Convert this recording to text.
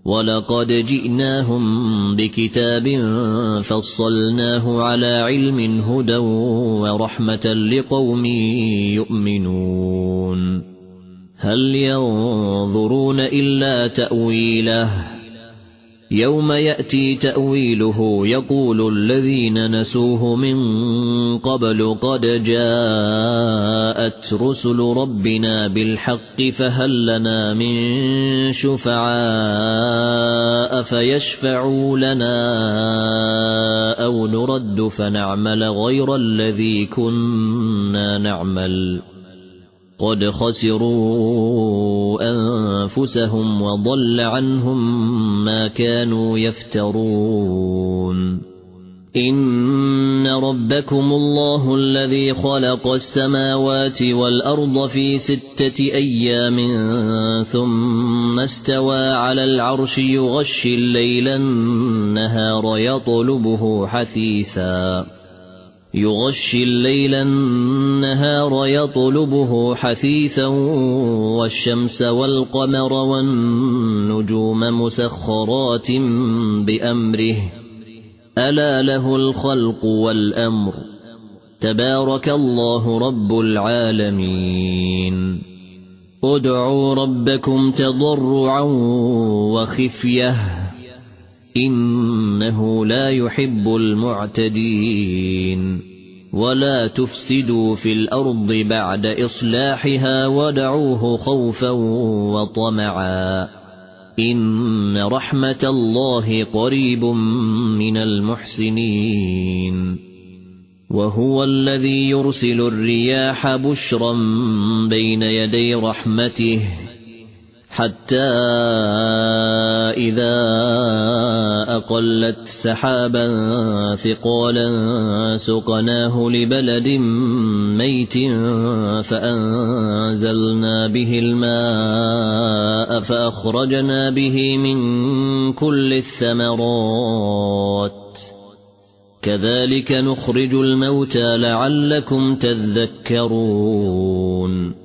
ولقد جئناهم بكتاب فصلناه على علم هدى ورحمة لقوم يؤمنون هل ينظرون إلا تأويله يوم يأتي تأويله يقول الذين نسوه من قبل قد جاءت رسل ربنا بالحق فهل لنا من شفعاء فيشفعوا لنا أو نرد فنعمل غير الذي كنا نعمل قد خسروا أنفسهم وضل عنهم ما كانوا يفترون إن ربكم الله الذي خلق السماوات والأرض في 6 أيام ثم استوى على العرش يغشي الليل النهار يطلبه حثيثا والشمس والقمر والنجوم مسخرات بأمره ألا له الخلق والأمر تبارك الله رب العالمين ادعوا ربكم تضرعا وخفية إنه لا يحب المعتدين ولا تفسدوا في الأرض بعد إصلاحها ودعوه خوفا وطمعا إن رحمة الله قريب من المحسنين وهو الذي يرسل الرياح بشرا بين يدي رحمته حتى إذا أقلت سحابا ثقالا سقناه لبلد ميت فأنزلنا به الماء فأخرجنا به من كل الثمرات كذلك نخرج الموتى لعلكم تذكرون